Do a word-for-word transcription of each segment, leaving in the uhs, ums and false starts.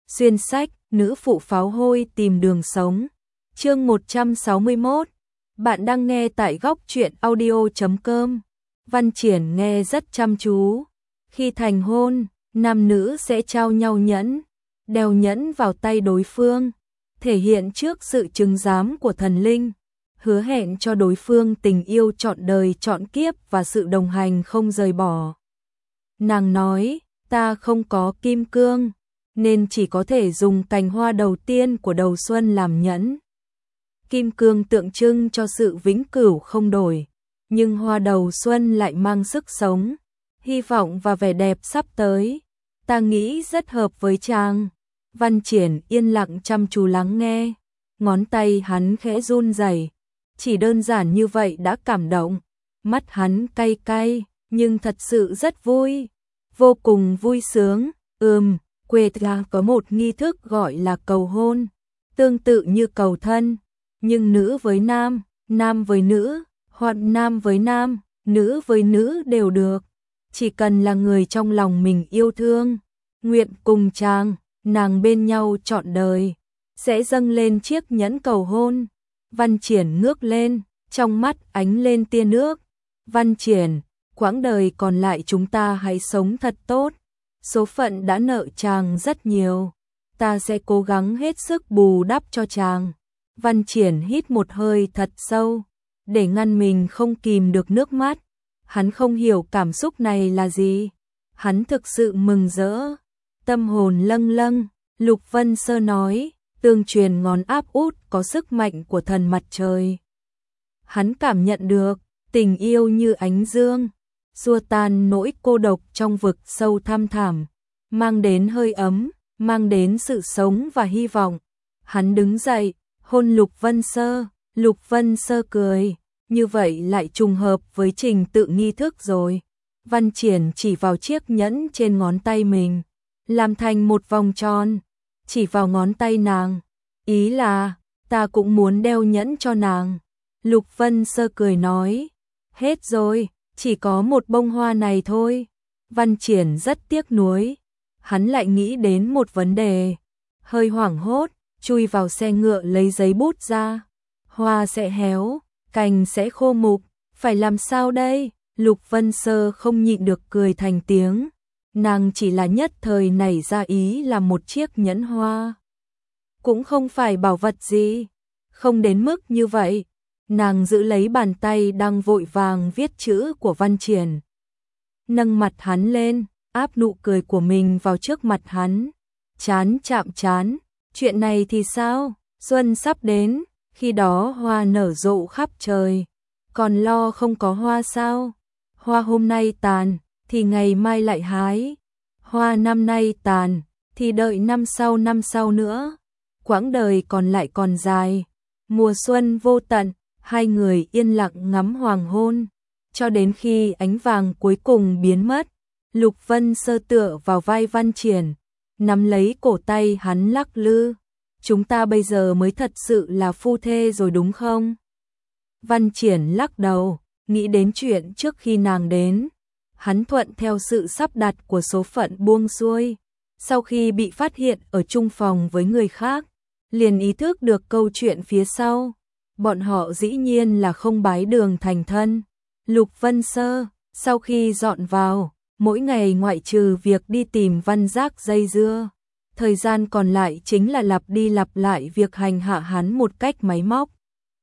Xuyên sách, nữ phụ pháo hôi tìm đường sống. Chương một trăm sáu mươi mốt. Bạn đang nghe tại góc truyện audio chấm com. Văn Triển nghe rất chăm chú. Khi thành hôn, nam nữ sẽ trao nhau nhẫn, đeo nhẫn vào tay đối phương, thể hiện trước sự chứng giám của thần linh, hứa hẹn cho đối phương tình yêu trọn đời trọn kiếp và sự đồng hành không rời bỏ. Nàng nói, ta không có kim cương, nên chỉ có thể dùng cành hoa đầu tiên của đầu xuân làm nhẫn. Kim cương tượng trưng cho sự vĩnh cửu không đổi, nhưng hoa đầu xuân lại mang sức sống, hy vọng và vẻ đẹp sắp tới. Ta nghĩ rất hợp với chàng. Văn Triển yên lặng chăm chú lắng nghe, ngón tay hắn khẽ run rẩy, chỉ đơn giản như vậy đã cảm động. Mắt hắn cay cay, nhưng thật sự rất vui, vô cùng vui sướng. Ừm, quê ta có một nghi thức gọi là cầu hôn, tương tự như cầu thân, nhưng nữ với nam, nam với nữ, hoặc nam với nam, nữ với nữ đều được. Chỉ cần là người trong lòng mình yêu thương, nguyện cùng chàng, nàng bên nhau trọn đời, sẽ dâng lên chiếc nhẫn cầu hôn. Văn Triển ngước lên, trong mắt ánh lên tia nước. Văn Triển, quãng đời còn lại chúng ta hãy sống thật tốt. Số phận đã nợ chàng rất nhiều, ta sẽ cố gắng hết sức bù đắp cho chàng. Văn Triển hít một hơi thật sâu, để ngăn mình không kìm được nước mắt. Hắn không hiểu cảm xúc này là gì. Hắn thực sự mừng rỡ, tâm hồn lâng lâng. Lục Vân Sơ nói, tương truyền ngón áp út có sức mạnh của thần mặt trời. Hắn cảm nhận được, tình yêu như ánh dương, xua tan nỗi cô độc trong vực sâu thăm thẳm, mang đến hơi ấm, mang đến sự sống và hy vọng. Hắn đứng dậy, hôn Lục Vân Sơ. Lục Vân Sơ cười, như vậy lại trùng hợp với trình tự nghi thức rồi. Văn Triển chỉ vào chiếc nhẫn trên ngón tay mình, làm thành một vòng tròn, chỉ vào ngón tay nàng. Ý là, ta cũng muốn đeo nhẫn cho nàng. Lục Vân Sơ cười nói, hết rồi, chỉ có một bông hoa này thôi. Văn Triển rất tiếc nuối, hắn lại nghĩ đến một vấn đề, hơi hoảng hốt, chui vào xe ngựa lấy giấy bút ra. Hoa sẽ héo, cành sẽ khô mục, phải làm sao đây? Lục Vân Sơ không nhịn được cười thành tiếng. Nàng chỉ là nhất thời nảy ra ý làm một chiếc nhẫn hoa, cũng không phải bảo vật gì, không đến mức như vậy. Nàng giữ lấy bàn tay đang vội vàng viết chữ của Văn Triển, nâng mặt hắn lên, áp nụ cười của mình vào trước mặt hắn, chán chạm chán. Chuyện này thì sao? Xuân sắp đến, khi đó hoa nở rộ khắp trời, còn lo không có hoa sao? Hoa hôm nay tàn, thì ngày mai lại hái. Hoa năm nay tàn, thì đợi năm sau năm sau nữa. Quãng đời còn lại còn dài, mùa xuân vô tận. Hai người yên lặng ngắm hoàng hôn, cho đến khi ánh vàng cuối cùng biến mất. Lục Vân Sơ tựa vào vai Văn Triển, nắm lấy cổ tay hắn lắc lư. Chúng ta bây giờ mới thật sự là phu thê rồi đúng không? Văn Triển lắc đầu, nghĩ đến chuyện trước khi nàng đến. Hắn thuận theo sự sắp đặt của số phận buông xuôi. Sau khi bị phát hiện ở chung phòng với người khác, liền ý thức được câu chuyện phía sau. Bọn họ dĩ nhiên là không bái đường thành thân. Lục Vân Sơ, sau khi dọn vào, mỗi ngày ngoại trừ việc đi tìm Văn Giác dây dưa, thời gian còn lại chính là lặp đi lặp lại việc hành hạ hắn một cách máy móc.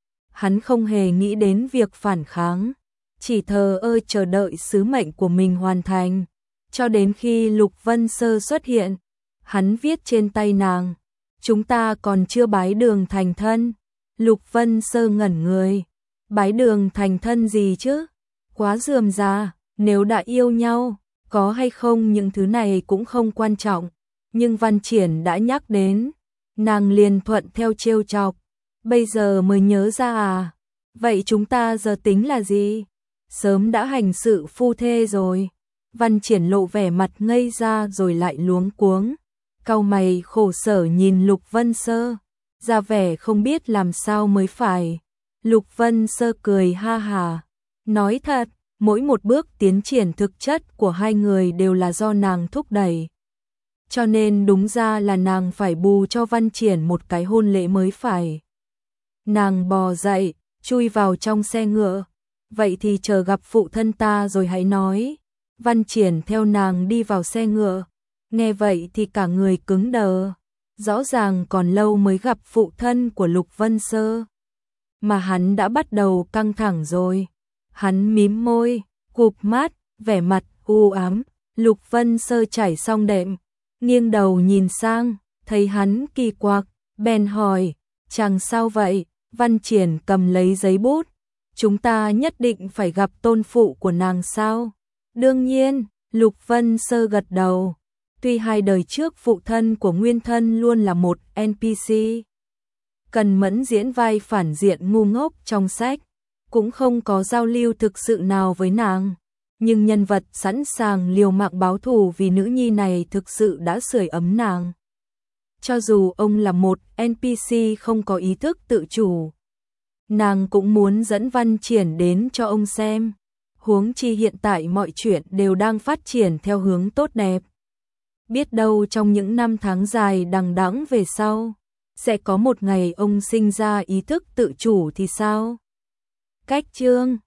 Hắn không hề nghĩ đến việc phản kháng, chỉ thờ ơ chờ đợi sứ mệnh của mình hoàn thành. Cho đến khi Lục Vân Sơ xuất hiện, hắn viết trên tay nàng, chúng ta còn chưa bái đường thành thân. Lục Vân Sơ ngẩn người, bái đường thành thân gì chứ? Quá rườm rà, nếu đã yêu nhau, có hay không những thứ này cũng không quan trọng. Nhưng Văn Triển đã nhắc đến, nàng liền thuận theo trêu chọc. Bây giờ mới nhớ ra à? Vậy chúng ta giờ tính là gì? Sớm đã hành sự phu thê rồi. Văn Triển lộ vẻ mặt ngây ra rồi lại luống cuống, cau mày khổ sở nhìn Lục Vân Sơ, ra vẻ không biết làm sao mới phải. Lục Vân Sơ cười ha hà, nói thật, mỗi một bước tiến triển thực chất của hai người đều là do nàng thúc đẩy. cho nên đúng ra là nàng phải bù cho Văn Triển một cái hôn lễ mới phải. Nàng bò dậy, chui vào trong xe ngựa. Vậy thì chờ gặp phụ thân ta rồi hãy nói. Văn Triển theo nàng đi vào xe ngựa. Nghe vậy thì cả người cứng đờ. Rõ ràng còn lâu mới gặp phụ thân của Lục Vân Sơ. Mà hắn đã bắt đầu căng thẳng rồi. Hắn mím môi, cụp mắt, vẻ mặt u ám. Lục Vân Sơ trải xong đệm, nghiêng đầu nhìn sang, thấy hắn kỳ quặc, bèn hỏi, chàng sao vậy? Văn Triển cầm lấy giấy bút, chúng ta nhất định phải gặp tôn phụ của nàng sao? Đương nhiên, Lục Vân Sơ gật đầu. Tuy hai đời trước phụ thân của Nguyên Thân luôn là một en pê xê, cần mẫn diễn vai phản diện ngu ngốc trong sách, cũng không có giao lưu thực sự nào với nàng. Nhưng nhân vật sẵn sàng liều mạng báo thù vì nữ nhi này thực sự đã sưởi ấm nàng. Cho dù ông là một en pê xê không có ý thức tự chủ, nàng cũng muốn dẫn Văn Triển đến cho ông xem. Huống chi hiện tại mọi chuyện đều đang phát triển theo hướng tốt đẹp. Biết đâu trong những năm tháng dài đằng đẵng về sau, sẽ có một ngày ông sinh ra ý thức tự chủ thì sao? Cách chương